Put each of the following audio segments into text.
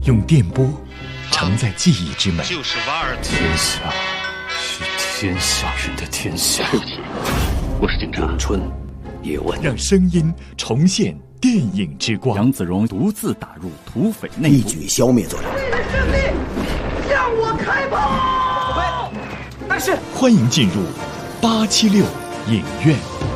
用电波承载记忆之美。 就是瓦尔。 天下是天下人的天下。 对不起，我是警察。 咏春，叶问。 让声音重现电影之光。 杨子荣独自打入土匪内部， 一举消灭罪人。 为了胜利，向我开炮！ 但是，欢迎进入876影院。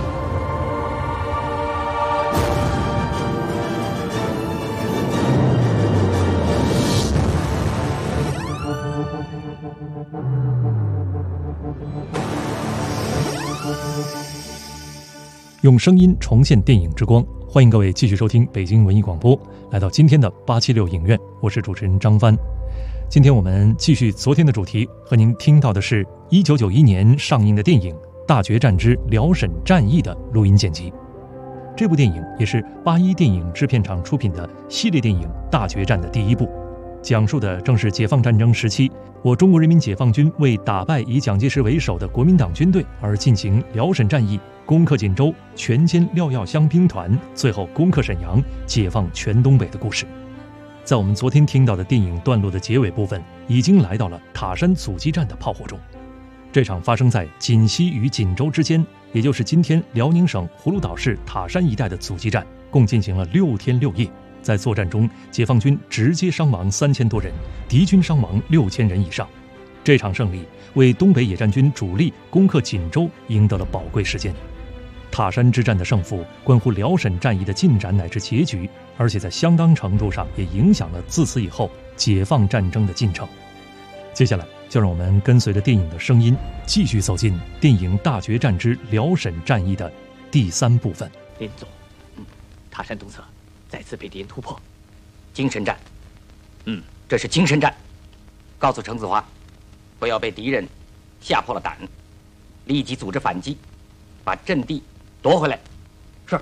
用声音重现电影之光，欢迎各位继续收听北京文艺广播，来到今天的876影院，我是主持人张帆。今天我们继续昨天的主题，和您听到的是1991年上映的电影《大决战之辽沈战役》的录音剪辑。这部电影也是81电影制片厂出品的系列电影《大决战》的第一部，讲述的正是解放战争时期我中国人民解放军为打败以蒋介石为首的国民党军队而进行辽沈战役，攻克锦州，全歼廖耀湘兵团，最后攻克沈阳，解放全东北的故事。在我们昨天听到的电影段落的结尾部分，已经来到了塔山阻击战的炮火中。这场发生在锦西与锦州之间，也就是今天辽宁省葫芦岛市塔山一带的阻击战，共进行了6天6夜。在作战中，解放军直接伤亡3000多人，敌军伤亡6000人以上。这场胜利为东北野战军主力攻克锦州赢得了宝贵时间。塔山之战的胜负关乎辽沈战役的进展乃至结局，而且在相当程度上也影响了自此以后解放战争的进程。接下来就让我们跟随着电影的声音，继续走进电影《大决战之辽沈战役》的第3部分。 林总，塔山东侧再次被敌人突破，精神战。这是精神战。告诉程子华，不要被敌人吓破了胆，立即组织反击，把阵地夺回来。是。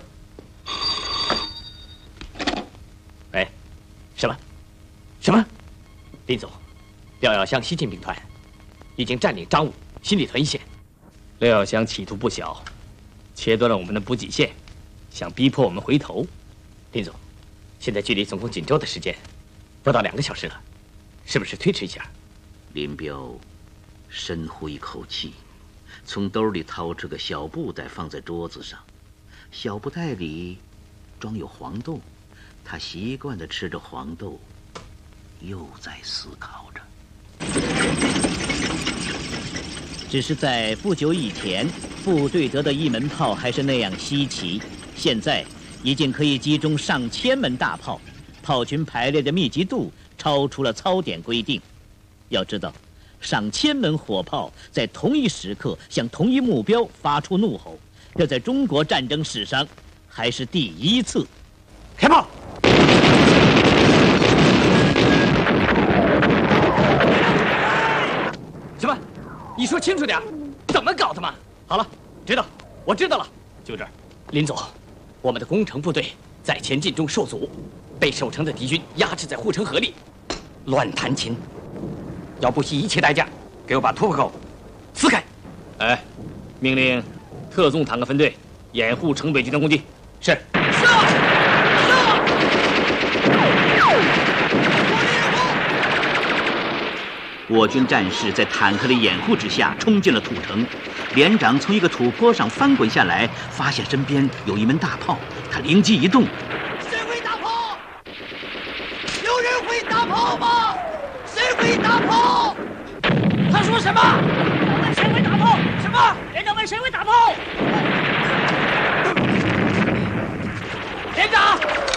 喂，什么？林总，廖耀湘西进兵团已经占领张武、新里屯一线。廖耀湘企图不小，切断了我们的补给线，想逼迫我们回头。林总，现在距离总攻锦州的时间不到2个小时了，是不是推迟一下？ 林彪深呼一口气，从兜里掏出个小布袋放在桌子上，小布袋里装有黄豆，他习惯地吃着黄豆，又在思考着。 只是在不久以前，部队得的一门炮还是那样稀奇，现在已经可以击中上千门大炮，炮群排列的密集度超出了操点规定。要知道，上千门火炮在同一时刻向同一目标发出怒吼，这在中国战争史上还是第一次。 开炮！什么？你说清楚点，怎么搞的嘛？好了，我知道了，就这儿。林总，我们的攻城部队在前进中受阻，被守城的敌军压制在护城河里，乱弹琴，要不惜一切代价给我把突破口撕开。命令特纵坦克分队掩护城北军的攻击。是。 我军战士在坦克的掩护之下冲进了土城，连长从一个土坡上翻滚下来，发现身边有一门大炮，他灵机一动： 谁会打炮？有人会打炮吗？谁会打炮？他说什么？问谁会打炮？什么？连长问谁会打炮？连长，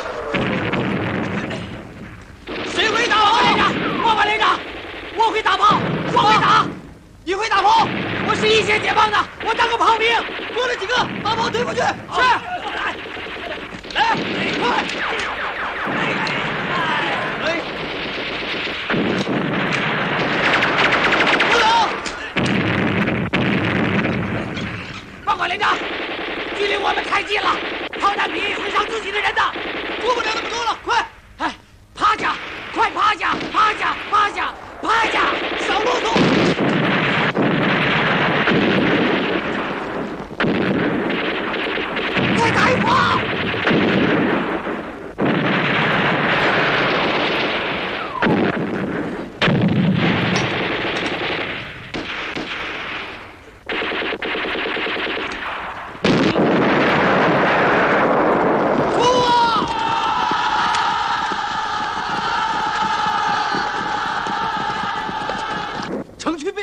谁会打炮？连长，报告连长。我会打炮，我会打，你会打炮？我是一线解放的，我当个炮兵，多了几个，把炮推过去。是，来，快！不走！报告连长，距离我们太近了，炮弹皮会伤自己的人的，做不了那么多了，快！趴下，快趴下，趴下，趴下！趴下，少啰嗦！快开炮！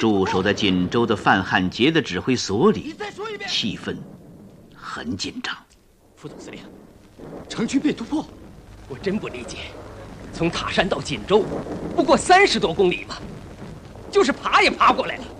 驻守在锦州的范汉杰的指挥所里，气氛很紧张。 副总司令，城区被突破，我真不理解。从塔山到锦州，不过30多公里吧，就是爬也爬过来了。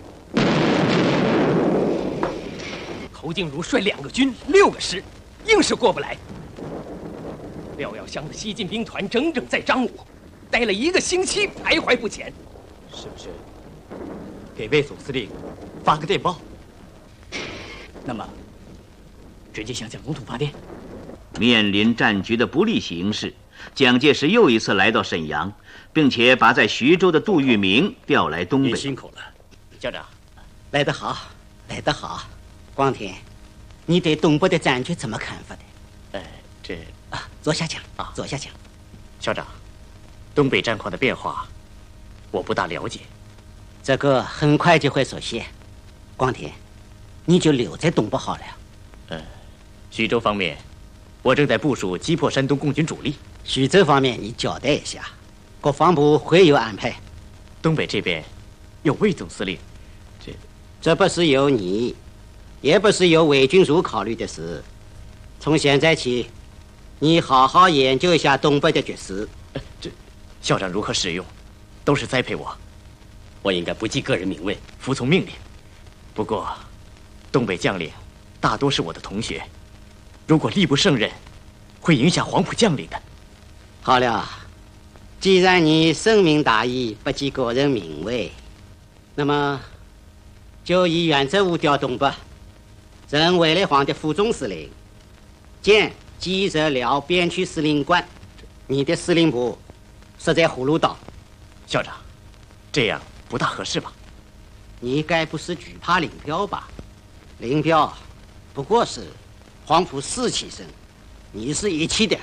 侯静茹率2个军6个师，硬是过不来。廖耀湘的西进兵团整整在张武待了1个星期，徘徊不前。是不是给魏总司令发个电报？那么直接向蒋总统发电？ 面临战局的不利形势，蒋介石又一次来到沈阳，并且把在徐州的杜聿明调来东北。 您辛苦了，校长。 来得好，来得好。光天，你对东北的战局怎么看法的？坐下讲啊，坐下讲。 校长，东北战况的变化，我不大了解。 这个很快就会熟悉。光天，你就留在东北好了。 徐州方面，我正在部署击破山东共军主力。 徐州方面，你交代一下，国防部会有安排。 东北这边，有魏总司令， 这不是由你，也不是由魏军书考虑的事。从现在起，你好好研究一下东北的局势。 校长如何使用，都是栽培我。我应该不计个人名位，服从命令。不过，东北将领大多是我的同学，如果力不胜任，会影响黄埔将领的。 好了，既然你深明大义，不计个人名位，那么就以原则务调东北。任卫立煌的副总司令，兼冀浙辽边区司令官。你的司令部设在葫芦岛。 校长，这样不大合适吧？ 你该不是惧怕林彪吧？林彪不过是黄埔士气生，你是一起的。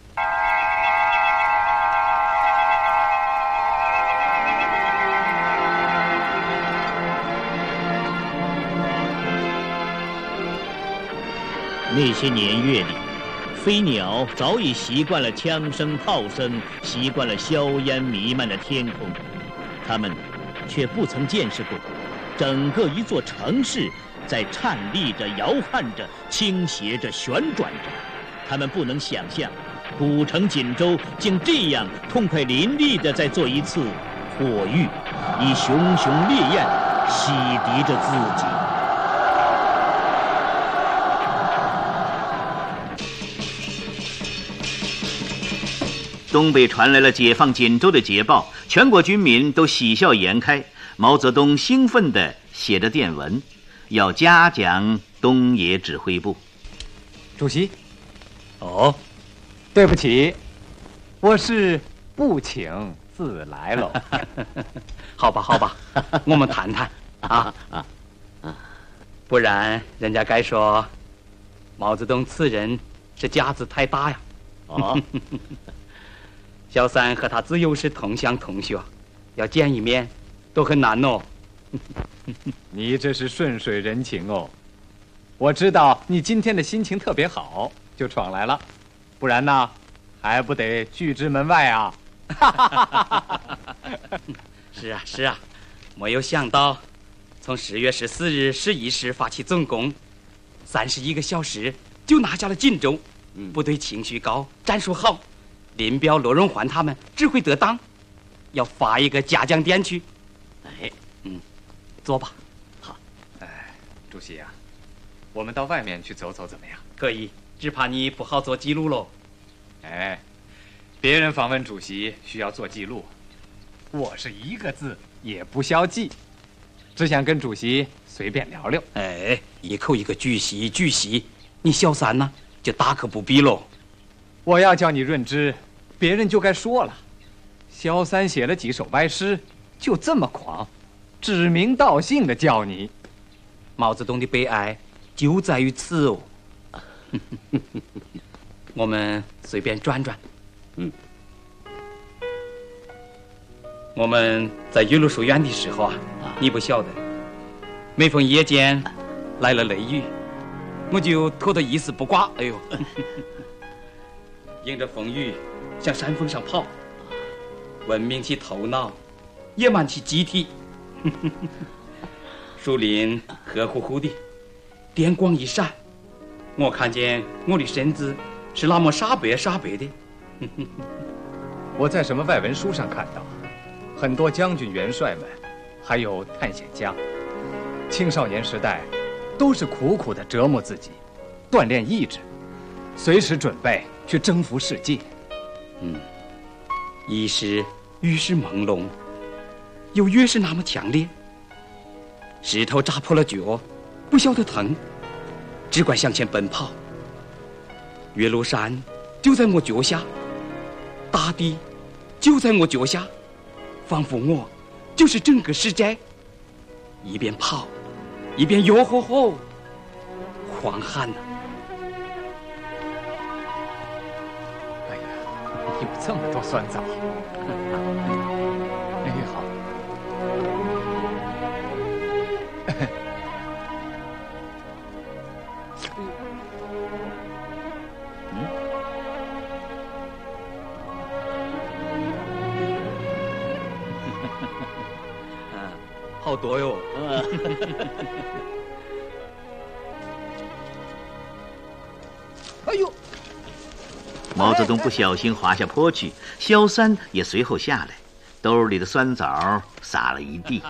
那些年月里，飞鸟早已习惯了枪声、炮声，习惯了硝烟弥漫的天空，它们却不曾见识过整个一座城市在颤栗着、摇撼着、倾斜着、旋转着。他们不能想象，古城锦州竟这样痛快淋漓地在做一次火浴，以熊熊烈焰洗涤着自己。 东北传来了解放锦州的捷报，全国军民都喜笑颜开。毛泽东兴奋地写着电文，要嘉奖东野指挥部。 主席，对不起，我是不请自来喽。 好吧，我们谈谈啊，不然人家该说毛泽东此人是架子太大呀。小三和他自幼是同乡同学，要见一面都很难哦。 你这是顺水人情哦。我知道你今天的心情特别好，就闯来了，不然呢，还不得拒之门外啊？ 是啊，没有想到，从10月14日11时发起总攻，31个小时就拿下了锦州。部队情绪高，战术好。林彪、罗荣桓他们指挥得当，要发一个嘉奖电去。坐吧。 好。主席啊，我们到外面去走走怎么样？ 可以，只怕你不好做记录喽。 别人访问主席需要做记录，我是一个字也不消记，只想跟主席随便聊聊。 一口一个巨席，你小三呢就大可不必喽。 我要叫你润之，别人就该说了。萧三写了几首歪诗，就这么狂，指名道姓的叫你。 毛泽东的悲哀就在于此哦。我们随便转转。我们在岳麓书院的时候啊，你不晓得，每逢夜间来了雷雨，我就脱得一丝不挂。哎呦！迎着风雨向山峰上跑，文明起头脑，野蛮起机体。 树林黑乎乎的，电光一闪，我看见我的身子是那么煞白煞白的。 我在什么外文书上看到，很多将军元帅们，还有探险家，青少年时代都是苦苦地折磨自己，锻炼意志，随时准备去征服世界。 意识越是朦胧，又越是那么强烈。石头扎破了脚，不晓得疼，只管向前奔跑。岳麓山就在我脚下，大地就在我脚下，仿佛我就是整个世界。一边跑，一边吆喝吼，狂喊呐！ 哎呀，有这么多酸枣！哎，好。 好多哟！ 哎呦！毛泽东不小心滑下坡去，萧三也随后下来，兜里的酸枣撒了一地。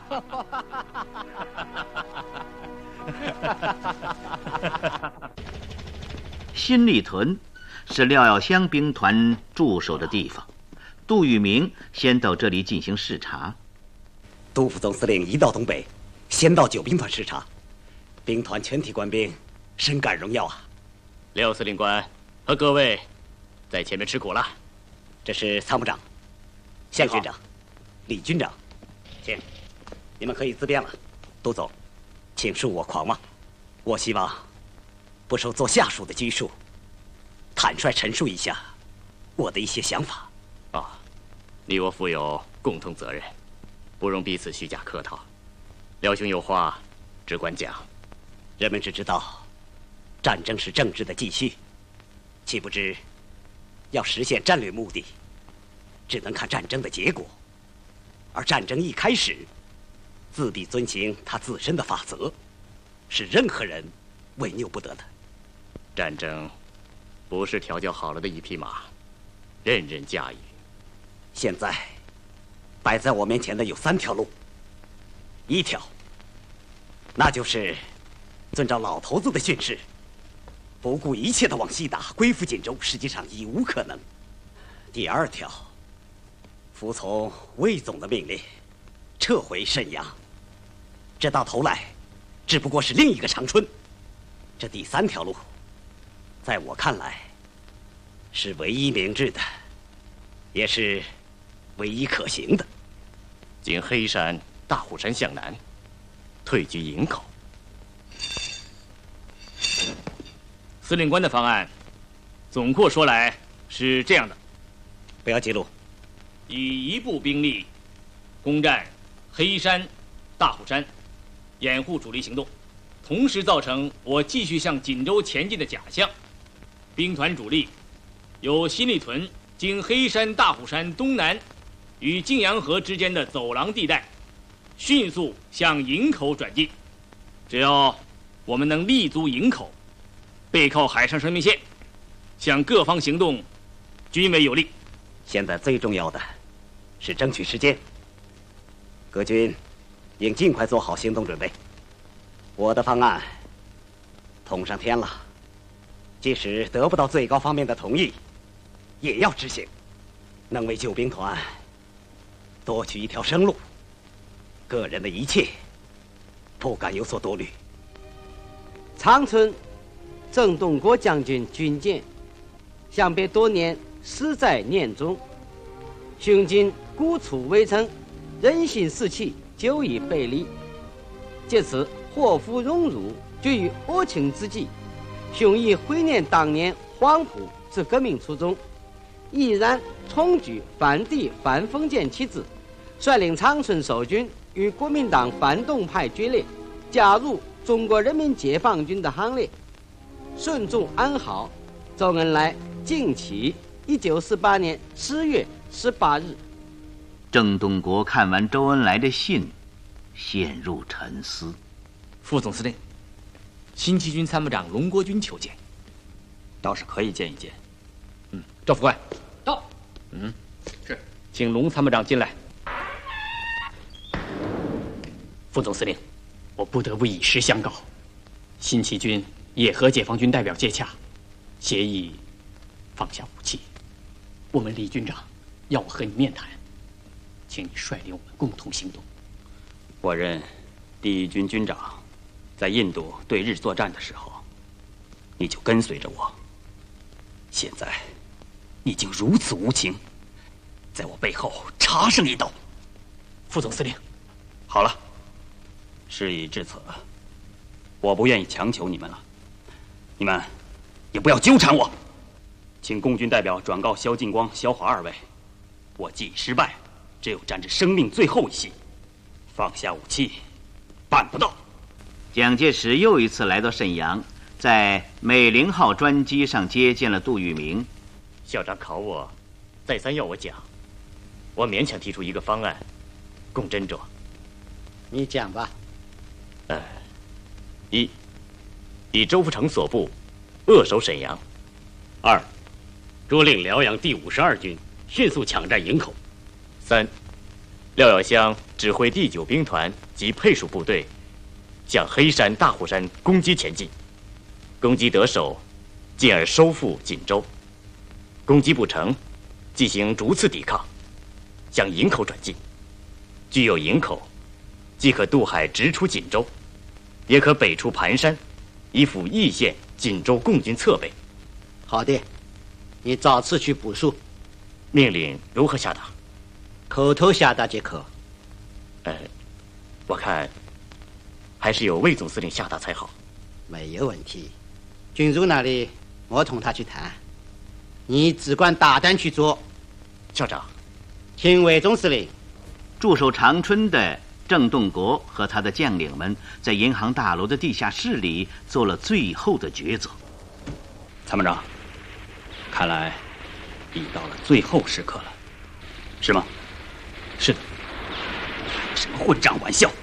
新立屯是廖耀湘兵团驻守的地方，杜聿明先到这里进行视察。 杜副总司令一到东北，先到9兵团视察，兵团全体官兵深感荣耀啊！ 廖司令官和各位在前面吃苦了。 这是参谋长、向军长、李军长，请你们可以自便了。杜总，请恕我狂妄，我希望不受做下属的拘束，坦率陈述一下我的一些想法。 啊，你我负有共同责任，不容彼此虚假客套。廖兄有话，只管讲。 人们只知道战争是政治的继续，岂不知要实现战略目的，只能看战争的结果。而战争一开始，自必遵行它自身的法则，是任何人违拗不得的。 战争不是调教好了的一匹马，任人驾驭。 现在摆在我面前的有3条路。一条，那就是遵照老头子的训示，不顾一切的往西打，归附锦州，实际上已无可能。第2条，服从魏总的命令，撤回沈阳，这到头来只不过是另一个长春。这第3条路，在我看来是唯一明智的，也是唯一可行的。 经黑山、大虎山向南，退居营口。司令官的方案，总括说来是这样的： 不要记录。 以一部兵力攻占黑山、大虎山，掩护主力行动，同时造成我继续向锦州前进的假象。兵团主力由新立屯经黑山、大虎山东南与泾阳河之间的走廊地带，迅速向营口转进。只要我们能立足营口，背靠海上生命线，向各方行动均为有利。 现在最重要的是争取时间，各军应尽快做好行动准备。我的方案捅上天了，即使得不到最高方面的同意，也要执行，能为救兵团夺取一条生路。个人的一切不敢有所多虑。 长春郑洞国将军军舰，想必多年死在念中，雄军孤处围城，人心士气久已背离。借此祸福荣辱居于恶情之际，雄以怀念当年黄埔之革命初衷，毅然重举反帝反封建旗帜，率领长春守军与国民党反动派决裂，加入中国人民解放军的行列，顺中安好。周恩来敬启1948年10月18日。 郑洞国看完周恩来的信，陷入沉思。 副总司令，新七军参谋长龙国军求见。 倒是可以见一见。 赵副官， 到。 是，请龙参谋长进来。副总司令，我不得不以实相告，新七军也和解放军代表接洽，协议放下武器。我们李军长要我和你面谈，请你率领我们共同行动。 我任第一军军长，在印度对日作战的时候，你就跟随着我。现在你竟如此无情，在我背后插上一刀。 副总司令， 好了，事已至此，我不愿意强求你们了，你们也不要纠缠我。请共军代表转告萧劲光、萧华二位，我既已失败，只有战至生命最后一息，放下武器，办不到。 蒋介石又一次来到沈阳，在美龄号专机上接见了杜聿明。 校长考我，再三要我讲，我勉强提出一个方案，供斟酌。 你讲吧。 一，以周福成所部扼守沈阳；二，着令辽阳第52军迅速抢占营口；三，廖耀湘指挥第9兵团及配属部队向黑山、大虎山攻击前进，攻击得手，进而收复锦州；攻击不成，进行逐次抵抗，向营口转进。具有营口，既可渡海直出锦州，也可北出盘山，以辅义县、锦州共军侧背。 好的，你照次去部署。 命令如何下达？ 口头下达即可。 我看还是由魏总司令下达才好。 没有问题，军如那里我同他去谈，你只管大胆去做。 校长， 请魏总司令。 驻守长春的郑洞国和他的将领们在银行大楼的地下室里做了最后的抉择。 参谋长，看来已到了最后时刻了，是吗？ 是的。 开什么混账玩笑！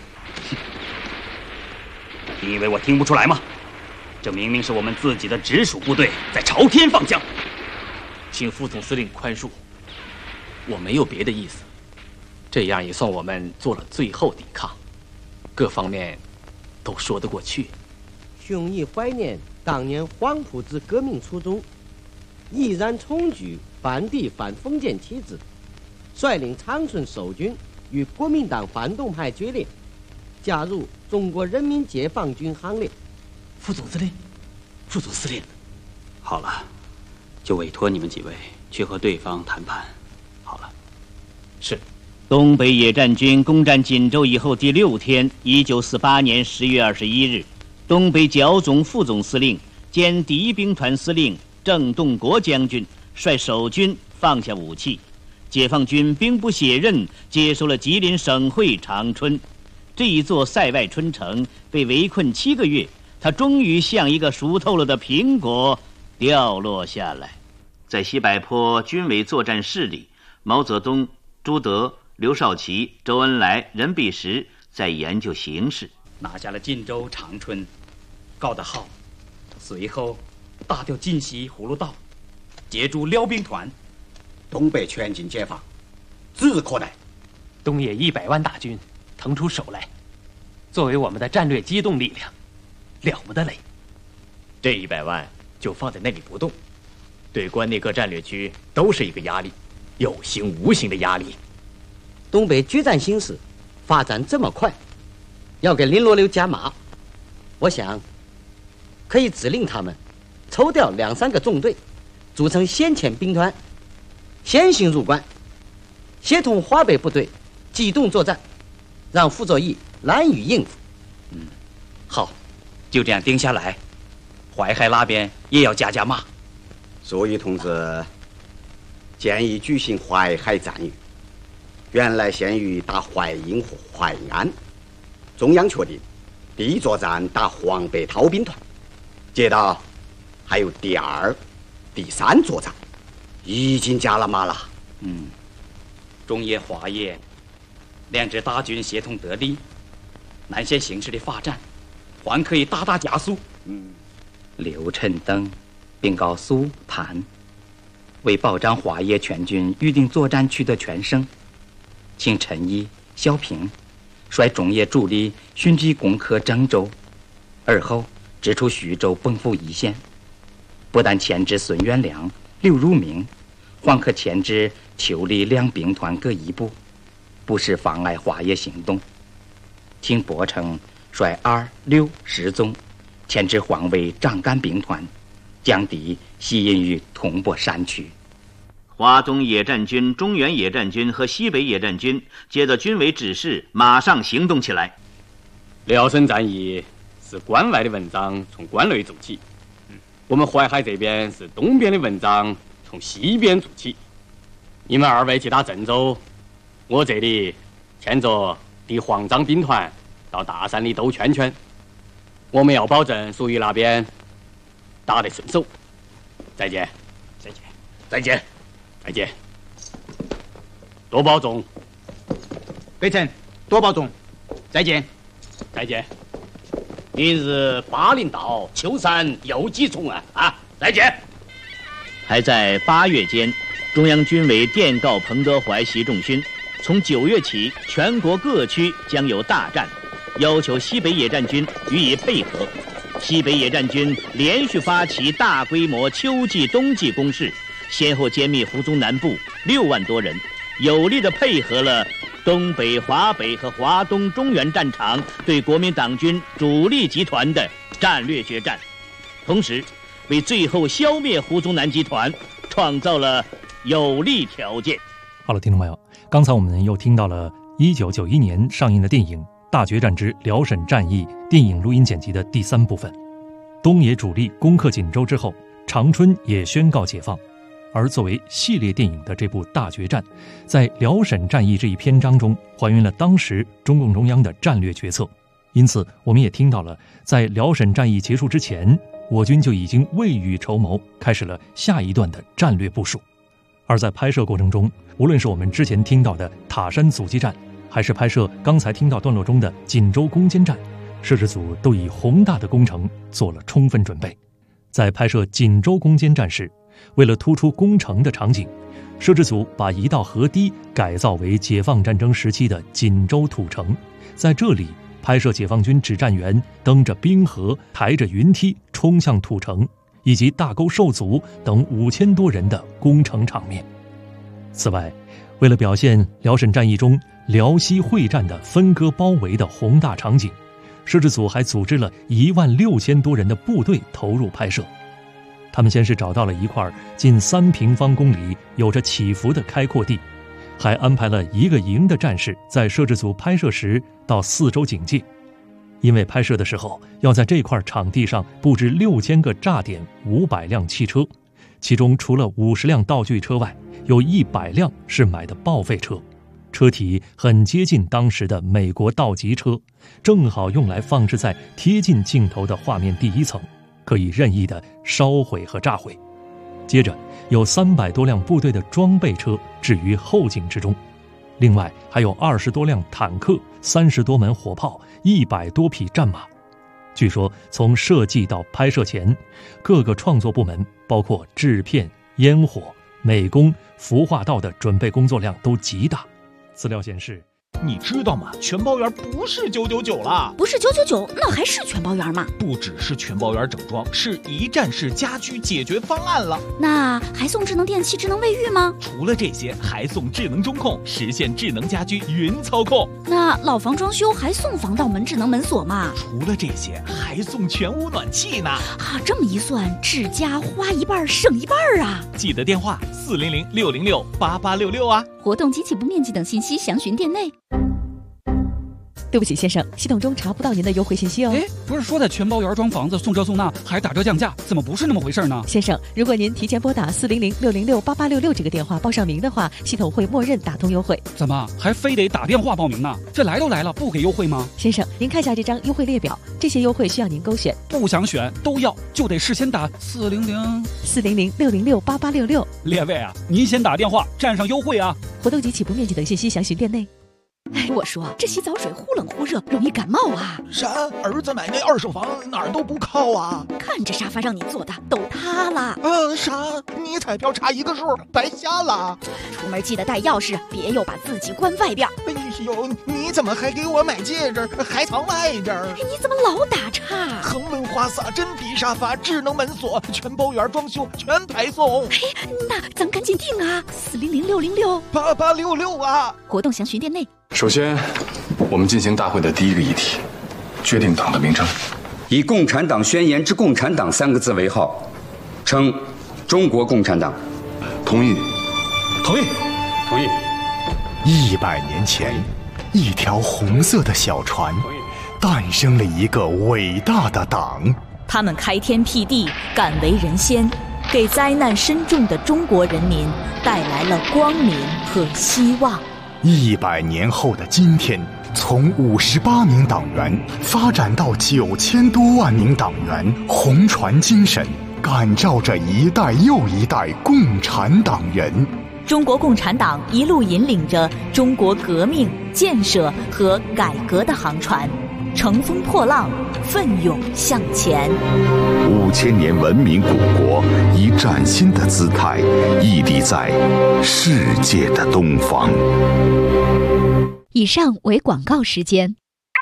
你以为我听不出来吗？这明明是我们自己的直属部队在朝天放枪。 请副总司令宽恕，我没有别的意思。这样也算我们做了最后抵抗，各方面都说得过去。 兄亦怀念当年黄埔之革命初衷，毅然重举反帝反封建旗帜，率领长春守军与国民党反动派决裂，加入中国人民解放军行列。 副总司令，副总司令， 好了，就委托你们几位去和对方谈判。好了。 是。 东北野战军攻占锦州以后第6天，1948年10月21日，东北剿总副总司令兼第1兵团司令郑洞国将军率守军放下武器，解放军兵不血刃接收了吉林省会长春。这一座塞外春城被围困7个月，它终于像一个熟透了的苹果掉落下来。 在西柏坡军委作战室里，毛泽东、朱德、刘少奇、周恩来、任弼时在研究形势。 拿下了晋州、长春，高德浩随后打掉晋西葫芦道，截住辽兵团， 东北全境解放，指日可待。 东野100万大军腾出手来，作为我们的战略机动力量，了不得嘞！这100万就放在那里不动，对关内各战略区都是一个压力，有形无形的压力。 东北决战形势发展这么快，要给林罗流加码，我想可以指令他们抽调2、3个纵队，组成先遣兵团，先行入关，协同华北部队机动作战，让傅作义难以应付。 好，就这样定下来。淮海那边也要加码。 作义同志建议举行淮海战役，原来先于打淮阴和淮安，中央确定第一作战打黄北韬兵团，接着还有第2、第3作战，已经加了码了。 中野、华野2支大军协同得力，南线形势的发展还可以大大加速。 刘陈等并告苏谭，为保障华野全军预定作战区的全胜，请陈毅、萧平率中野主力迅即攻克郑州，而后直出徐州奔赴一线。不但牵制孙元良、刘如明，还可牵制邱李两兵团各一部，不使妨碍华野行动。请伯承率2、6、10纵牵制黄魏张干兵团，将敌吸引于铜柏山区。 华东野战军、中原野战军和西北野战军接到军委指示，马上行动起来。 辽沈战役是关外的文章从关内做起，我们淮海这边是东边的文章从西边做起。你们2位去打郑州，我这里牵着敌黄张兵团到大山里兜圈圈。我们要保证属于那边打得顺手。再见，再见，再见，再见。多保重。 北辰，多保重。再见， 再见。 明日巴陵道秋山又几重啊！再见。 还在8月间，中央军委电告彭德怀、习仲勋，从9月起，全国各区将有大战。要求西北野战军予以配合。西北野战军连续发起大规模秋季、冬季攻势，先后歼灭胡宗南部6万多人，有力地配合了东北、华北和华东中原战场对国民党军主力集团的战略决战，同时为最后消灭胡宗南集团创造了有利条件。 好了，听众朋友，刚才我们又听到了1991年上映的电影《大决战之辽沈战役》电影录音剪辑的第3部分。东野主力攻克锦州之后，长春也宣告解放。而作为系列电影的这部《大决战》，在辽沈战役这一篇章中还原了当时中共中央的战略决策。因此，我们也听到了，在辽沈战役结束之前，我军就已经未雨绸缪，开始了下一段的战略部署。而在拍摄过程中，无论是我们之前听到的塔山阻击战，还是拍摄刚才听到段落中的锦州攻坚战，摄制组都以宏大的工程做了充分准备。在拍摄锦州攻坚战时，为了突出攻城的场景，摄制组把一道河堤改造为解放战争时期的锦州土城，在这里拍摄解放军指战员登着冰河、抬着云梯冲向土城，以及大沟受阻等5000多人的攻城场面。此外，为了表现辽沈战役中辽西会战的分割包围的宏大场景，摄制组还组织了16000多人的部队投入拍摄。他们先是找到了一块近3平方公里、有着起伏的开阔地，还安排了1个营的战士在摄制组拍摄时到4周警戒。因为拍摄的时候要在这块场地上布置6000个炸点、500辆汽车，其中除了50辆道具车外，有100辆是买的报废车，车体很接近当时的美国道级车，正好用来放置在贴近镜头的画面第1层，可以任意的烧毁和炸毁。接着有300多辆部队的装备车置于后景之中，另外还有20多辆坦克、30多门火炮、100多匹战马。据说从设计到拍摄前，各个创作部门包括制片、烟火、美工、服化道的准备工作量都极大。资料显示， 你知道吗？全包圆不是999了， 不是999，那还是全包圆吗？ 不只是全包圆整装，是一站式家居解决方案了。 那还送智能电器、智能卫浴吗？ 除了这些，还送智能中控，实现智能家居云操控。 那老房装修还送防盗门、智能门锁吗？ 除了这些，还送全屋暖气呢。 啊，这么一算，智家花一半省一半啊！ 记得电话400-606-8866啊。 活动及起步面积等信息详询店内。 对不起，先生，系统中查不到您的优惠信息哦。 哎，不是说的全包圆装房子送这送那，还打折降价，怎么不是那么回事呢？ 先生，如果您提前拨打400-606-8866这个电话报上名的话，系统会默认打通优惠。 怎么还非得打电话报名呢？这来都来了，不给优惠吗？ 先生，您看下这张优惠列表，这些优惠需要您勾选。 不想选都要，就得事先打 400-606-8866。 列位啊，您先打电话占上优惠啊。 活动及起步面积等信息详询店内。 哎，我说这洗澡水忽冷忽热，容易感冒啊！ 啥？儿子买那二手房哪儿都不靠啊！ 看这沙发让你坐的都塌了。 啥？你彩票差一个数，白瞎了。 出门记得带钥匙，别又把自己关外边。 哎呦，你怎么还给我买戒指，还藏外边？ 你怎么老打岔？ 恒润花洒、真皮沙发、智能门锁，全包圆装修，全排送。 嘿，那咱赶紧订啊！400-606-8866 啊！ 活动详询店内。 首先，我们进行大会的第一个议题，决定党的名称， 以《共产党宣言》之“共产党”3个字为号，称中国共产党。 同意。 同意。同意。 100年前，一条红色的小船，诞生了一个伟大的党。 他们开天辟地，敢为人先，给灾难深重的中国人民带来了光明和希望。 100年后的今天，从58名党员发展到9000多万名党员，红船精神感召着一代又一代共产党人。 中国共产党一路引领着中国革命、建设和改革的航船，乘风破浪，奋勇向前。 5000年文明古国以崭新的姿态屹立在世界的东方。 以上为广告时间。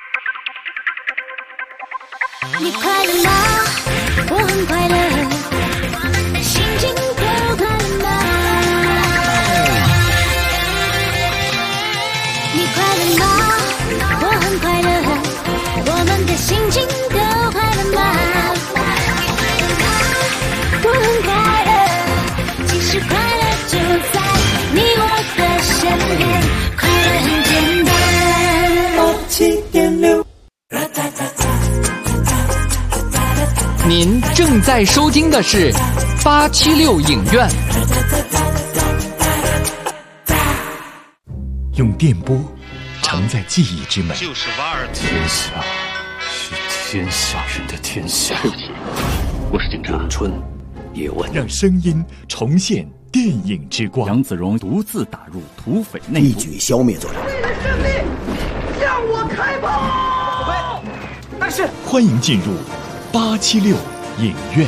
你快乐吗？我很快乐，心情都快乐吗？你快乐吗？我很快乐，我们的心情都快乐吗？我很快乐，其实快乐就在你我的身边，快乐很简单。87.6。 您正在收听的是876影院。 用电波承载记忆之美。 天下是天下人的天下。 对不起，我是警察。 春，叶问， 让声音重现电影之光。 杨子荣独自打入土匪内部， 一举消灭作者。 为了胜利，向我开炮！但是， 欢迎进入876影院。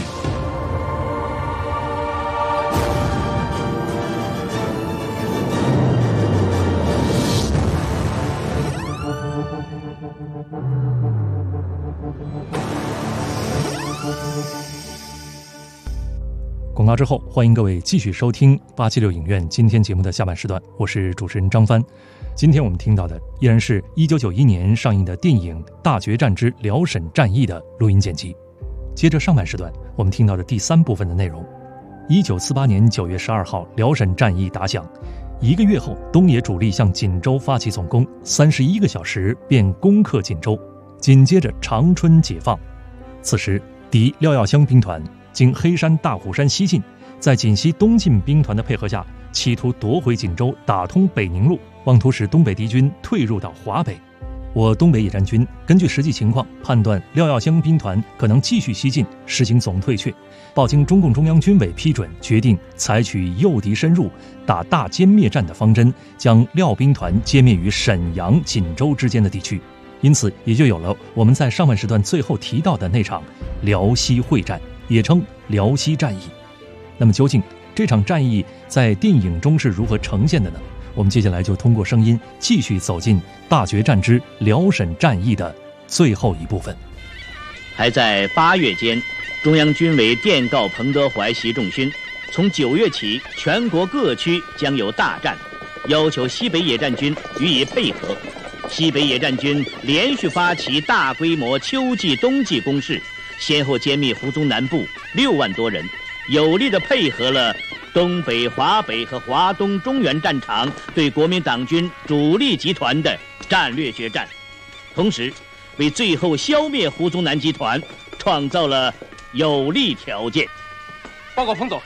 广告之后，欢迎各位继续收听876影院今天节目的下半时段，我是主持人张帆。今天我们听到的依然是1991年上映的电影《大决战之辽沈战役》的录音剪辑。接着上半时段我们听到的第3部分的内容。1948年9月12号，辽沈战役打响，1个月后，东野主力向锦州发起总攻，31个小时便攻克锦州，紧接着长春解放。此时，敌廖耀湘兵团经黑山、大虎山西进，在锦西东进兵团的配合下，企图夺回锦州，打通北宁路，妄图使东北敌军退入到华北。我东北野战军根据实际情况判断，廖耀湘兵团可能继续西进，实行总退却，报经中共中央军委批准，决定采取诱敌深入、打大歼灭战的方针，将廖兵团歼灭于沈阳、锦州之间的地区。因此，也就有了我们在上半时段最后提到的那场辽西会战，也称辽西战役。那么，究竟这场战役在电影中是如何呈现的呢？我们接下来就通过声音继续走进《大决战之辽沈战役》的最后一部分。 还在8月间，中央军委电告彭德怀、习仲勋，从9月起，全国各区将有大战，要求西北野战军予以配合。西北野战军连续发起大规模秋季、冬季攻势，先后歼灭胡宗南部6万多人，有力地配合了东北、华北和华东中原战场对国民党军主力集团的战略决战，同时为最后消灭胡宗南集团创造了有利条件。 报告彭总。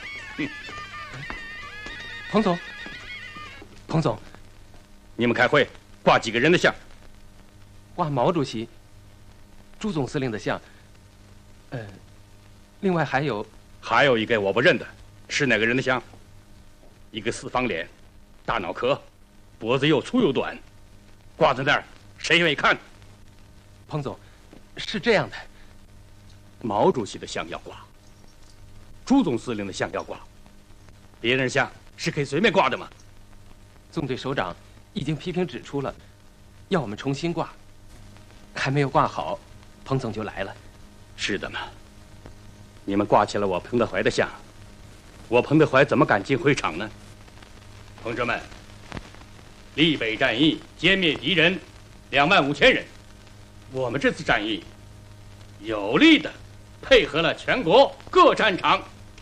彭总，你们开会挂几个人的像？ 挂毛主席、朱总司令的像。另外还有一个我不认得，是哪个人的像？一个四方脸，大脑壳，脖子又粗又短， 挂在那儿，谁愿意看？ 彭总，是这样的， 毛主席的像要挂，朱总司令的像要挂，别人像是可以随便挂的吗？ 纵队首长已经批评指出了，要我们重新挂，还没有挂好，彭总就来了。 是的嘛，你们挂起了我彭德怀的像，我彭德怀怎么敢进会场呢？同志们，立北战役歼灭敌人25000人，我们这次战役有力的配合了全国各战场。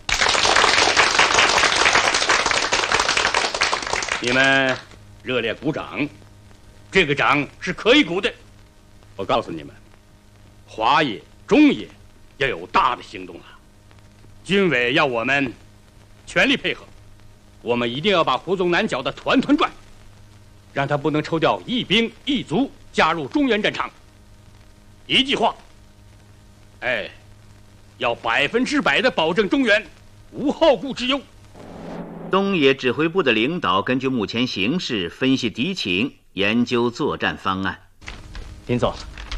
你们热烈鼓掌，这个掌是可以鼓的。我告诉你们，华野、中野要有大的行动了。军委要我们全力配合，我们一定要把胡宗南搅得团团转，让他不能抽调一兵一卒加入中原战场。一句话，要100%的保证中原无后顾之忧。 东野指挥部的领导根据目前形势分析敌情，研究作战方案。 林总，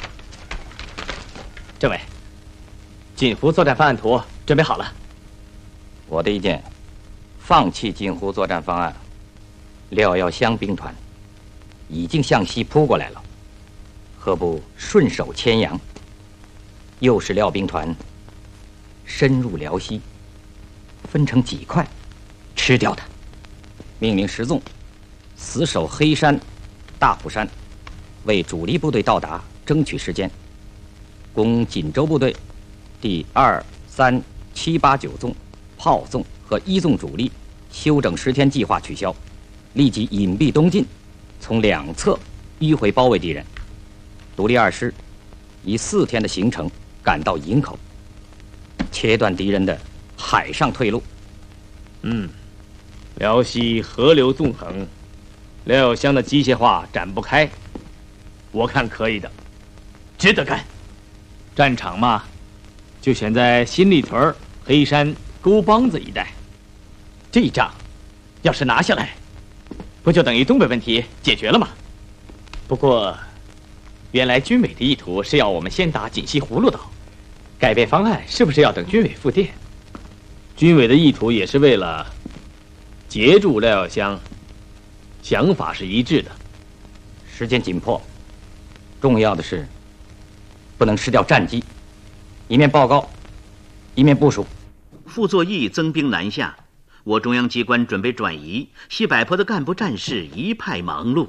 政委，锦湖作战方案图准备好了。 我的意见，放弃锦湖作战方案。廖耀湘兵团已经向西扑过来了，何不顺手牵羊，诱使廖兵团深入辽西，分成几块，吃掉它。命令石纵死守黑山、大虎山，为主力部队到达争取时间。供锦州部队第2、3、7、8、9纵、炮纵和1纵主力休整10天计划取消，立即隐蔽东进，从两侧迂回包围敌人。独立2师以4天的行程赶到营口，切断敌人的海上退路。 辽西河流纵横，廖耀湘的机械化展不开，我看可以的，值得干。战场嘛，就选在新立屯、黑山、沟帮子一带。这一仗要是拿下来，不就等于东北问题解决了吗？不过，原来军委的意图是要我们先打锦西葫芦岛，改变方案是不是要等军委复电？军委的意图也是为了截住廖耀湘，想法是一致的。 时间紧迫，重要的是不能失掉战机，一面报告，一面部署。 傅作义增兵南下，我中央机关准备转移，西柏坡的干部战士一派忙碌。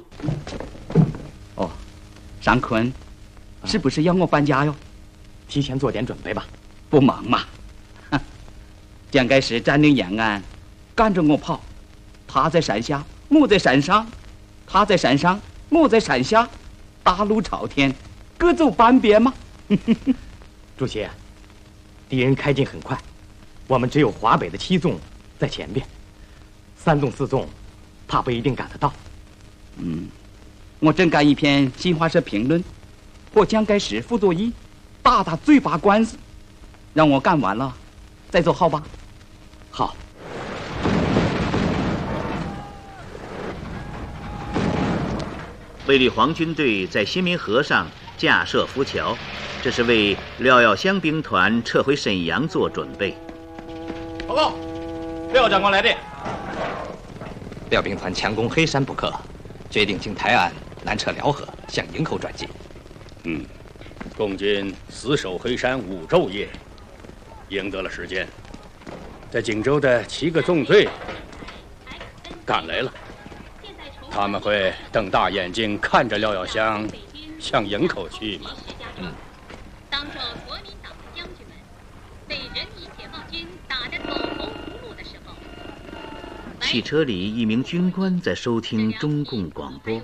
张坤，是不是要我搬家哟？ 提前做点准备吧。 不忙嘛。蒋介石占领延安，赶着我跑，他在山下，我在山上；他在山上，我在山下，大路朝天，各走半边嘛。 主席，敌人开进很快，我们只有华北的7纵在前边，3纵4纵怕不一定赶得到。 我正干一篇新华社评论，和蒋介石、傅作义打嘴巴官司，让我干完了再走，好吧？好。 卫立煌军队在新民河上架设浮桥，这是为廖耀湘兵团撤回沈阳做准备。 报告，廖长官来电。 廖兵团强攻黑山不克，决定经台岸南撤辽河，向营口转进。 共军死守黑山5昼夜，赢得了时间。在锦州的7个纵队赶来了，他们会瞪大眼睛看着廖耀湘向营口去吗？ 当着国民党的将军们为人民解放军打得走投无路的时候， 汽车里一名军官在收听中共广播。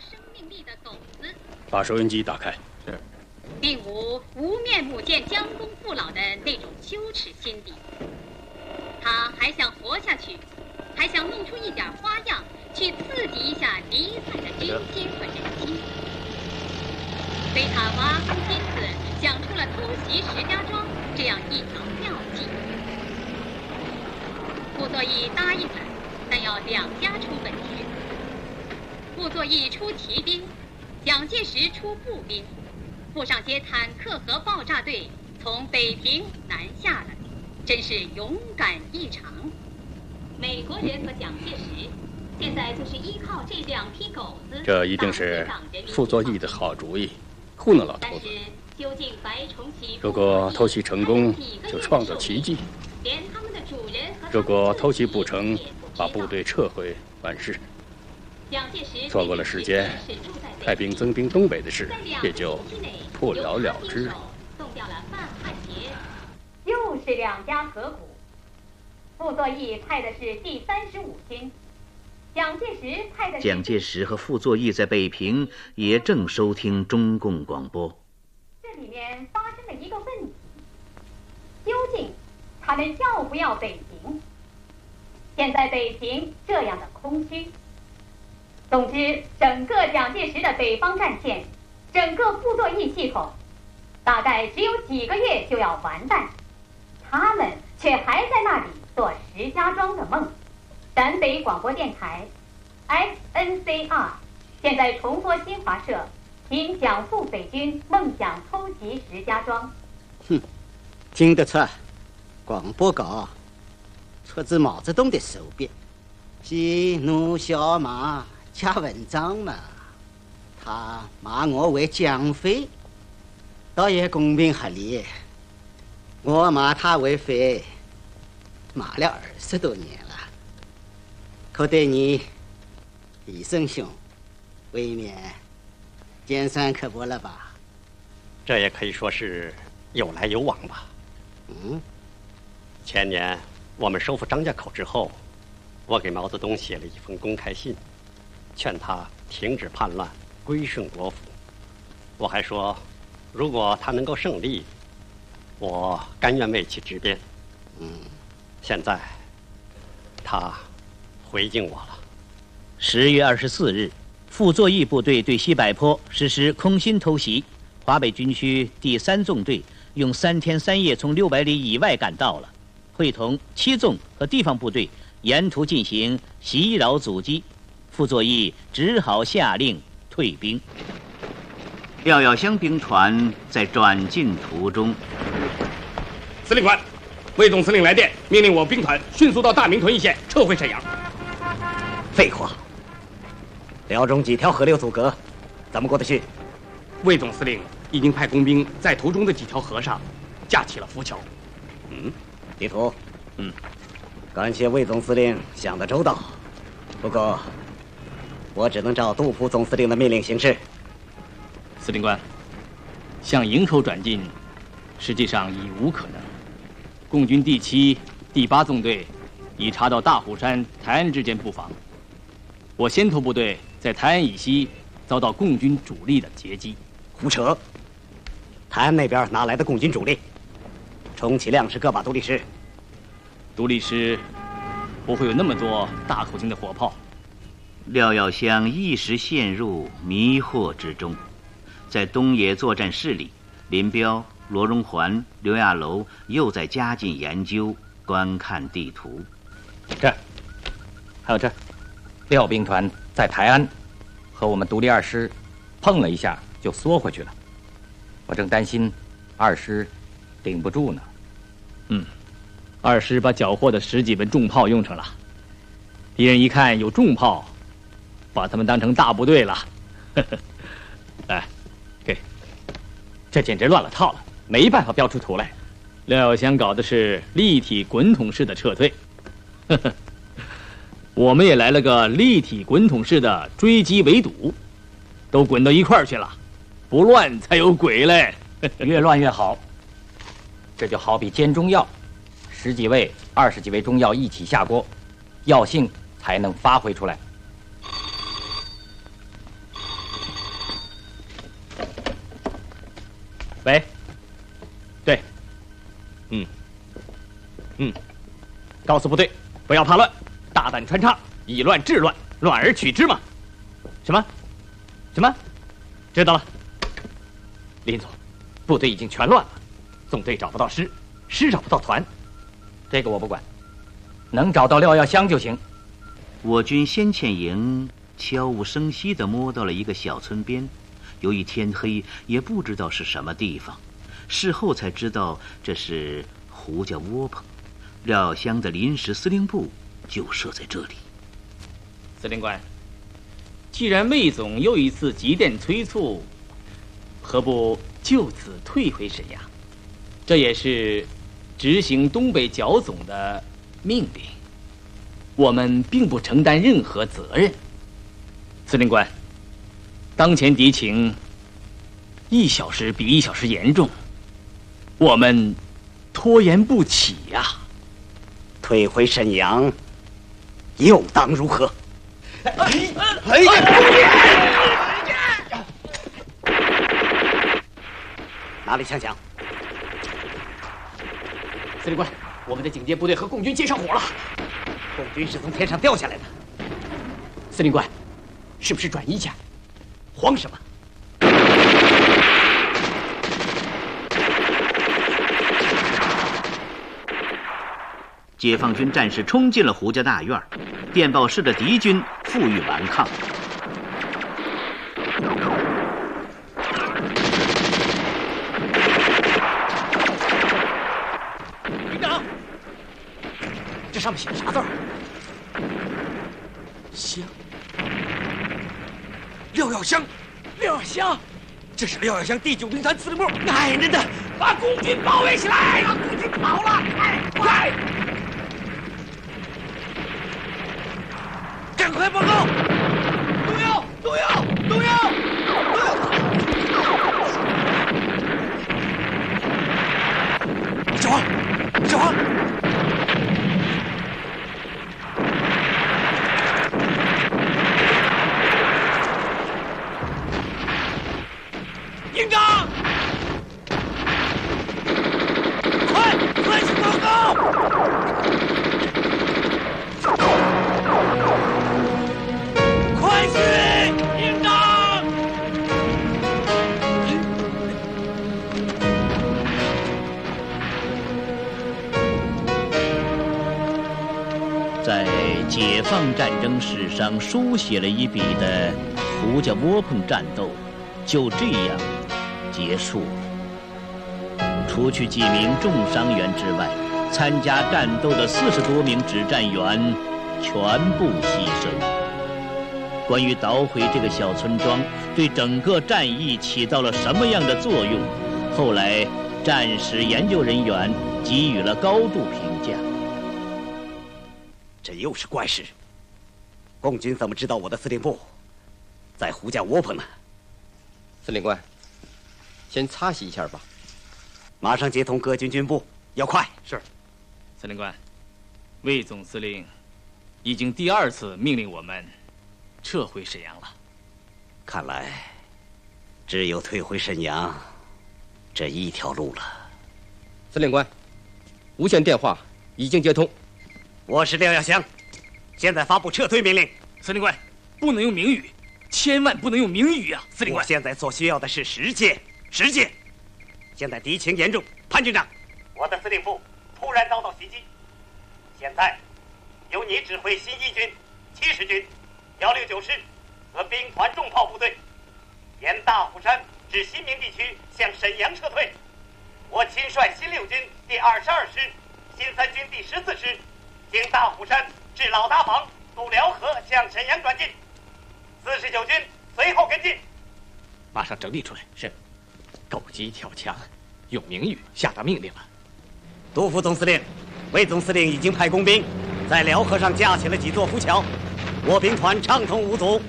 把收音机打开。 是，并无面目见将功父老的那种羞耻心理。他还想活下去，还想弄出一点花样去刺激一下离散的军心和人心。所以他挖空心思想出了偷袭石家庄这样一条妙计。傅作义答应了，但要2家出本事。傅作义出骑兵， 蒋介石出步兵，附上街坦克和爆炸队从北平南下了，真是勇敢异常。美国人和蒋介石现在就是依靠这两批狗子。 这一定是傅作义的好主意，糊弄老头子。 究竟白崇禧如果偷袭成功，就创造奇迹；如果偷袭不成，把部队撤回完事。错过了时间，派兵增兵东北的事也就不了了之。 又是两家河谷。傅作义派的是第35军，蒋介石和傅作义在北平也正收听中共广播。 这里面发生了一个问题，究竟他们要不要北平？现在北平这样的空虚。总之，整个蒋介石的北方战线，整个傅作义系统，大概只有几个月就要完蛋，他们却还在那里做石家庄的梦。陕北广播电台 FNCR 现在重播新华社听蒋傅北军梦想偷袭石家庄。 听得出广播稿出自毛泽东的手笔，是奴小马加文章嘛，他骂我为蒋匪，倒也公平合理。我骂他为匪，骂了20多年了，可对你李胜兄未免尖酸刻薄了吧？ 这也可以说是有来有往吧。前年我们收复张家口之后，我给毛泽东写了一封公开信，劝他停止叛乱，归顺国府。我还说，如果他能够胜利，我甘愿为其执鞭。现在他回敬我了。 10月24日，傅作义部队对西柏坡实施空心偷袭，华北军区第3纵队用3天3夜从600里以外赶到了，会同7纵和地方部队沿途进行袭扰阻击，傅作义只好下令退兵。廖耀湘兵团在转进途中， 司令官，魏总司令来电，命令我兵团迅速到大明屯一线撤回沈阳。 废话，辽中几条河流阻隔，怎么过得去？ 魏总司令已经派工兵在途中的几条河上架起了浮桥。 地图。感谢魏总司令想得周到，不过我只能照杜甫总司令的命令行事。 司令官，向营口转进，实际上已无可能。共军第7、第8纵队已查到大虎山、台安之间布防，我先头部队在台安以西遭到共军主力的截击。 胡扯！台安那边哪来的共军主力？充其量是个把独立师。 独立师不会有那么多大口径的火炮。 廖耀湘一时陷入迷惑之中。在东野作战室里，林彪、罗荣桓、刘亚楼又在加紧研究、观看地图。 这，还有这，廖兵团在台安和我们独立2师碰了一下就缩回去了。我正担心2师顶不住呢。 2师把缴获的10几门重炮用上了，敌人一看有重炮，把他们当成大部队了。来，给，这简直乱了套了，没办法标出图来。廖耀湘搞的是立体滚筒式的撤退，我们也来了个立体滚筒式的追击围堵，都滚到一块儿去了，不乱才有鬼嘞。 越乱越好。这就好比煎中药，10几味、20几味中药一起下锅，药性才能发挥出来。 喂，对，告诉部队不要怕乱，大胆穿插，以乱治乱，乱而取之嘛。什么？知道了。林总，部队已经全乱了，纵队找不到师，师找不到团， 这个我不管，能找到廖耀湘就行。 我军先遣营悄无声息地摸到了一个小村边， 由于天黑，也不知道是什么地方。事后才知道这是胡家窝棚，廖耀湘的临时司令部就设在这里。 司令官，既然魏总又一次急电催促，何不就此退回沈阳？这也是执行东北剿总的命令，我们并不承担任何责任。司令官，当前敌情1小时比1小时严重，我们拖延不起呀。 退回沈阳，又当如何？哪里枪响？ 司令官，我们的警戒部队和共军接上火了。 共军是从天上掉下来的。 司令官，是不是转移一下？慌什么？ 解放军战士冲进了胡家大院，电报室的敌军负隅顽抗。 营长，这上面写的啥字儿？湘， 廖耀湘， 廖耀湘， 这是廖耀湘第9兵团司令部男人的， 把共军包围起来，让共军跑了，快！赶快报告！动摇！小黄！营长，快去报告！快去，营长！ 在解放战争史上书写了一笔的胡家窝棚战斗，就这样结束了。除去几名重伤员之外，参加战斗的40多名指战员全部牺牲。关于捣毁这个小村庄对整个战役起到了什么样的作用，后来战史研究人员给予了高度评价。 这又是怪事！共军怎么知道我的司令部在胡家窝棚呢？ 司令官，先擦洗一下吧。 马上接通各军军部，要快。 是，司令官，魏总司令已经第2次命令我们撤回沈阳了。 看来只有退回沈阳这一条路了。 司令官，无线电话已经接通。 我是廖耀湘，现在发布撤退命令。 司令官，不能用明语，千万不能用明语啊！司令官， 我现在所需要的是实践。现在敌情严重，潘军长，我的司令部突然遭到袭击，现在由你指挥新1军、70军、169师和兵团重炮部队，沿大虎山至新民地区向沈阳撤退。我亲率新6军第22师、新3军第14师，经大虎山至老大坊、渡辽河向沈阳转进，49军随后跟进。 马上整理出来。是。狗急跳墙，用明语下达命令了。 杜副总司令、魏总司令已经派工兵在辽河上架起了几座浮桥，我兵团畅通无阻。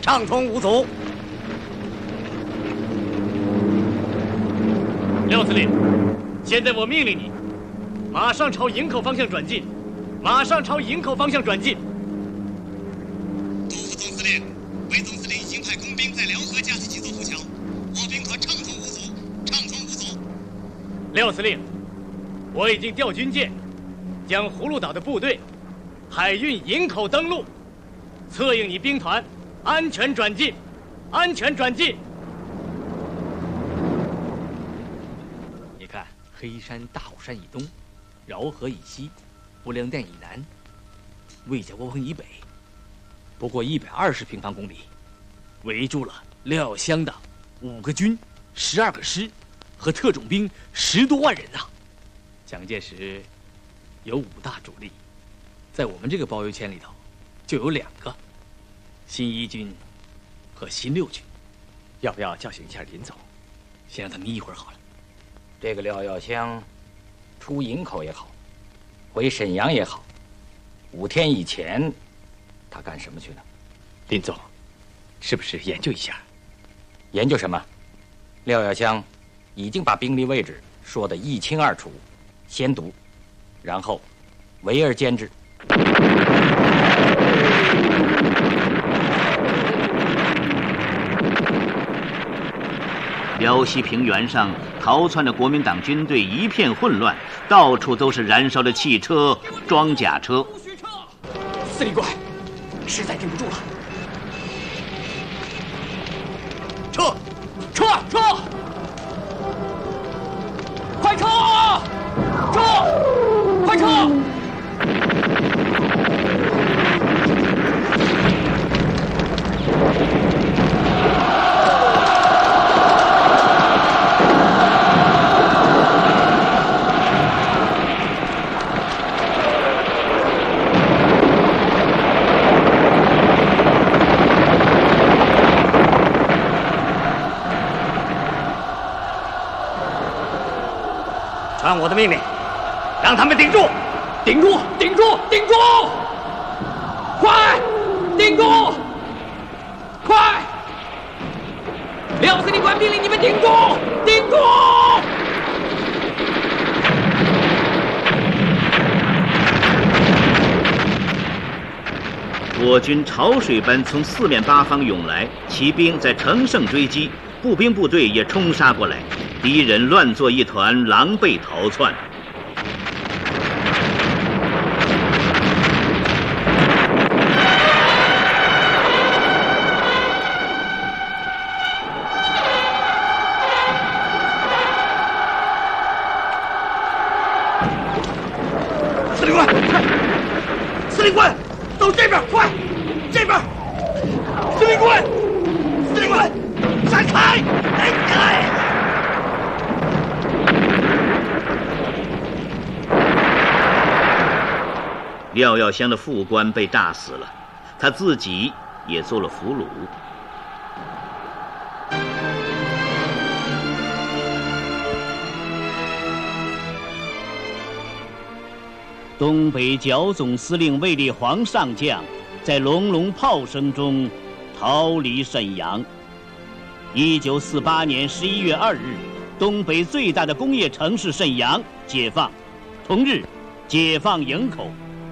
廖司令，现在我命令你，马上朝营口方向转进， 杜副总司令、魏总司令已经派工兵在辽河架起几座浮桥，我兵团畅通无阻。 廖司令，我已经调军舰，将葫芦岛的部队海运营口登陆，策应你兵团安全转进。你看，黑山、大虎山以东，饶河以西，不良店以南，魏家窝棚以北，不过120平方公里，围住了廖湘的 5个军、12个师和特种兵10多万人啊！蒋介石有5大主力，在我们这个包围圈里头，就有2个，新1军和新6军。要不要叫醒一下林总，先让他眯一会儿好了。 这个廖耀湘，出营口也好，回沈阳也好，5天以前，他干什么去了？ 林总，是不是研究一下？ 研究什么？廖耀湘已经把兵力位置说得一清二楚，先读，然后围而歼之。 辽西平原上逃窜的国民党军队一片混乱，到处都是燃烧的汽车、装甲车。 司令官，实在顶不住了，撤！快撤！快撤！ 传我的命令，让他们顶住！ 顶住！快！顶住！快！廖司令官命令你们顶住！ 我军潮水般从4面8方涌来，骑兵在乘胜追击，步兵部队也冲杀过来，敌人乱作一团，狼狈逃窜。 司令官，到这边，快，这边！司令官，闪开！ 廖耀湘的副官被炸死了，他自己也做了俘虏。 东北剿总司令卫立煌上将在隆隆炮声中逃离沈阳。1948年11月2日，东北最大的工业城市沈阳解放，同日解放营口。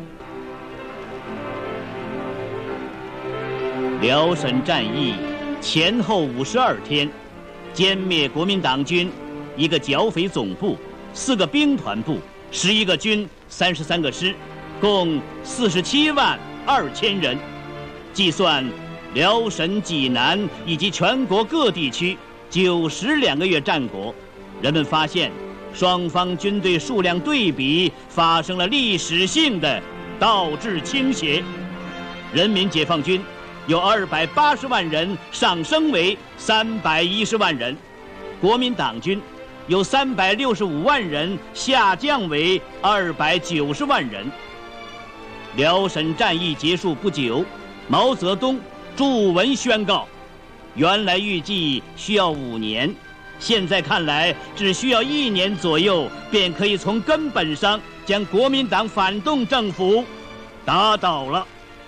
辽沈战役前后52天，歼灭国民党军1个剿匪总部、4个兵团部、11个军、33个师，共47万2千人。计算辽沈、济南以及全国各地区92个月战果，人们发现双方军队数量对比发生了历史性的倒置倾斜。人民解放军由280万人上升为310万人，国民党军由365万人下降为290万人。辽沈战役结束不久，毛泽东著文宣告，原来预计需要5年，现在看来只需要1年左右，便可以从根本上将国民党反动政府打倒了。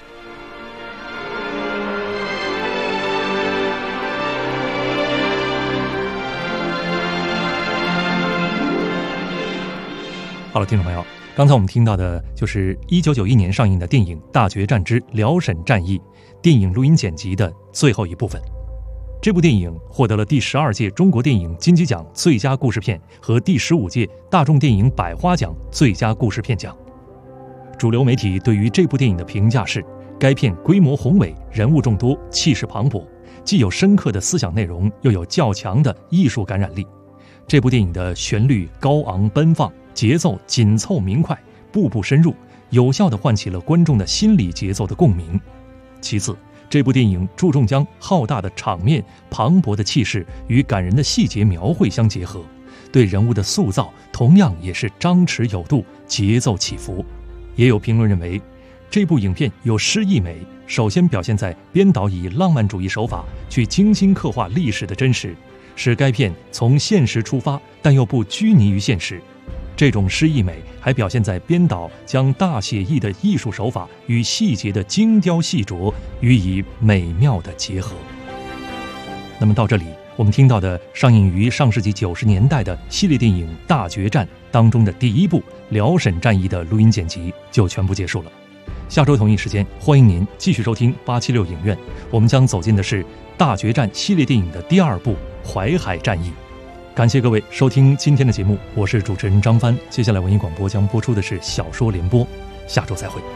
好了，听众朋友，刚才我们听到的就是1991年上映的电影《大决战之辽沈战役》电影录音剪辑的最后一部分。这部电影获得了第12届中国电影金鸡奖最佳故事片和第15届大众电影百花奖最佳故事片奖。主流媒体对于这部电影的评价是，该片规模宏伟，人物众多，气势磅礴，既有深刻的思想内容，又有较强的艺术感染力。这部电影的旋律高昂奔放，节奏紧凑明快，步步深入，有效地唤起了观众的心理节奏的共鸣。其次， 这部电影注重将浩大的场面、磅礴的气势与感人的细节描绘相结合，对人物的塑造同样也是张弛有度、节奏起伏。也有评论认为，这部影片有诗意美，首先表现在编导以浪漫主义手法去精心刻画历史的真实，使该片从现实出发，但又不拘泥于现实。这种诗意美还表现在编导将大写意的艺术手法与细节的精雕细琢予以美妙的结合。那么到这里，我们听到的上映于上世纪90年代的系列电影《大决战》当中的第一部辽沈战役的录音剪辑就全部结束了。下周同一时间，欢迎您继续收听876影院，我们将走进的是《大决战》系列电影的第2部《淮海战役》。感谢各位收听今天的节目，我是主持人张帆。接下来文艺广播将播出的是小说联播，下周再会。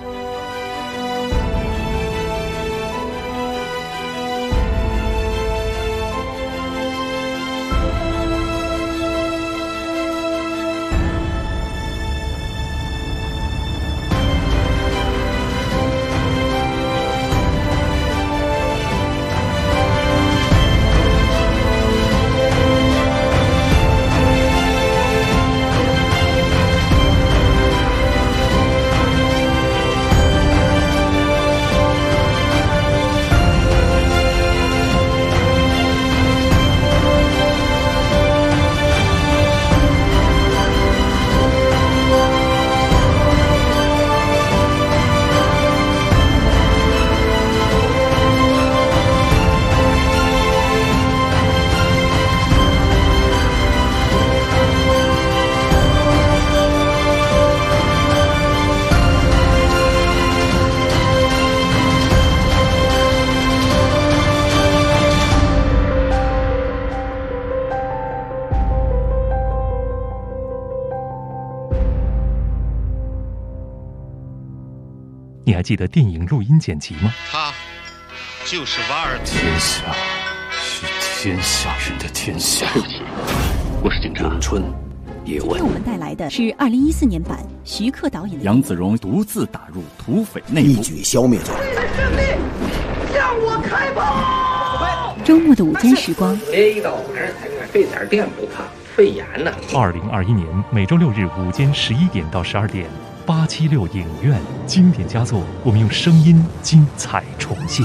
你还记得电影录音剪辑吗？ 他就是瓦尔特。 天下是天下人的天下。 对不起，我是警察。 咏春，叶问。 今天我们带来的是2014年版徐克导演的。 杨子荣独自打入土匪内部， 一举消灭掉。 为了胜利，向我开炮！ 周末的午间时光， 连一道晚上才肺点电不怕，肺炎呢。 2021年每周6日午间11点到12点，876影院经典佳作，我们用声音精彩重现。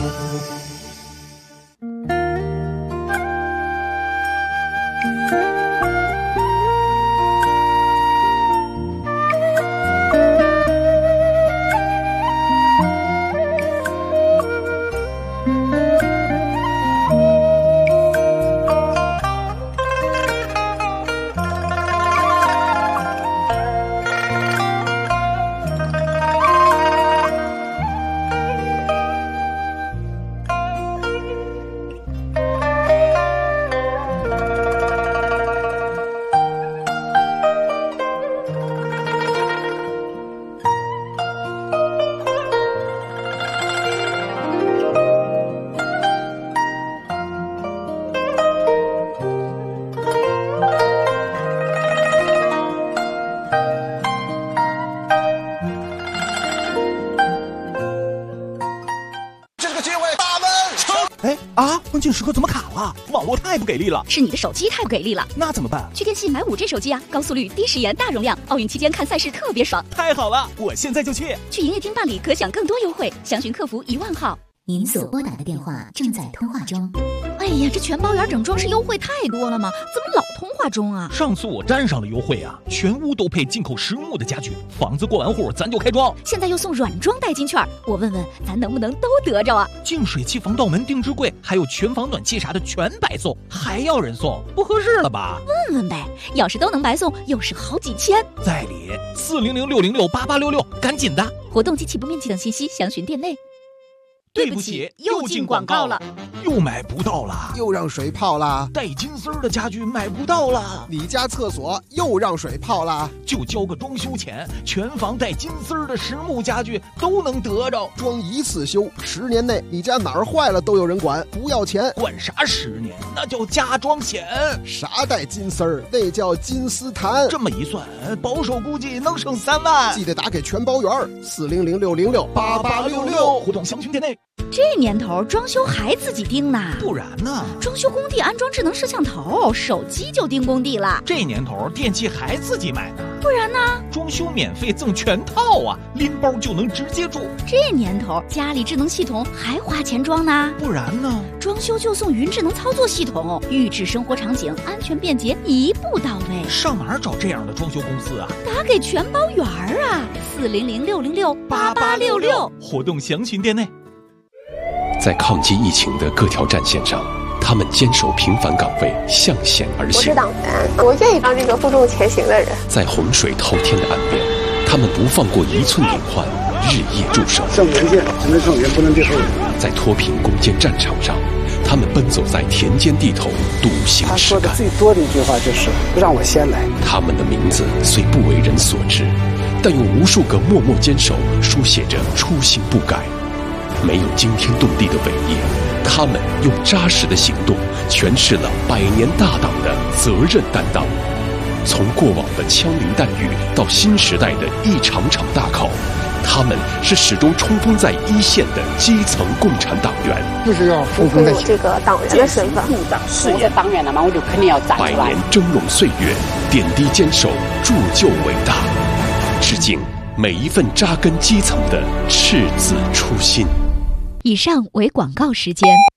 关键时刻怎么卡了？网络太不给力了。 是你的手机太不给力了。 那怎么办？ 去电信买5G 手机啊，高速率、低时延、大容量，奥运期间看赛事特别爽。 太好了，我现在就去。 去营业厅办理可享更多优惠，详询客服10000号。 您所拨打的电话正在通话中。 哎呀，这全包圆整装饰优惠太多了吗？怎么老通话中啊？ 上次我沾上了优惠啊，全屋都配进口实木的家具，房子过完户咱就开装。 现在又送软装代金券，我问问咱能不能都得着啊？ 净水器、防盗门、定制柜，还有全房暖气啥的全白送，还要人送，不合适了吧？ 问问呗，要是都能白送，又是好几千。 在理，400-606-8866，赶紧的。 活动及起步面积等信息详询店内。 对不起，又进广告了，又买不到了， 又让水泡了， 带金丝儿的家具买不到了， 你家厕所又让水泡了， 就交个装修钱，全房带金丝儿的实木家具都能得着， 装一次修，10年内你家哪儿坏了都有人管，不要钱， 管啥10年？那叫加装险。 啥带金丝儿？那叫金丝檀。 这么一算，保守估计能省3万。 记得打给全包圆，400-606-8866， 活动详询店内。 这年头装修还自己盯呢， 不然呢？ 装修工地安装智能摄像头，手机就盯工地了。 这年头电器还自己买呢， 不然呢？ 装修免费赠全套啊，拎包就能直接住。 这年头家里智能系统还花钱装呢， 不然呢？ 装修就送云智能操作系统，预制生活场景，安全便捷，一步到位。 上哪儿找这样的装修公司啊？ 打给全包圆儿啊，400-606-8866， 活动详询店内。 在抗击疫情的各条战线上，他们坚守平凡岗位，向险而行。 我是党员，我愿意当这个负重前行的人。 在洪水滔天的岸边，他们不放过一寸隐患，日夜驻守。 上前线，只能上前，不能退后。 在脱贫攻坚战场上，他们奔走在田间地头，笃行实干。他说的最多的一句话就是“让我先来”。 他们的名字虽不为人所知，但用无数个默默坚守书写着初心不改。没有惊天动地的伟业，他们用扎实的行动诠释了100年大党的责任担当。从过往的枪林弹雨到新时代的一场场大考，他们是始终冲锋在一线的基层共产党员。 就是要冲锋在前。 这个党员的身份， 我是党员了嘛，我就肯定要站出来。 100年峥嵘岁月，点滴坚守，铸就伟大。致敬每一份扎根基层的赤子初心。 以上为广告时间。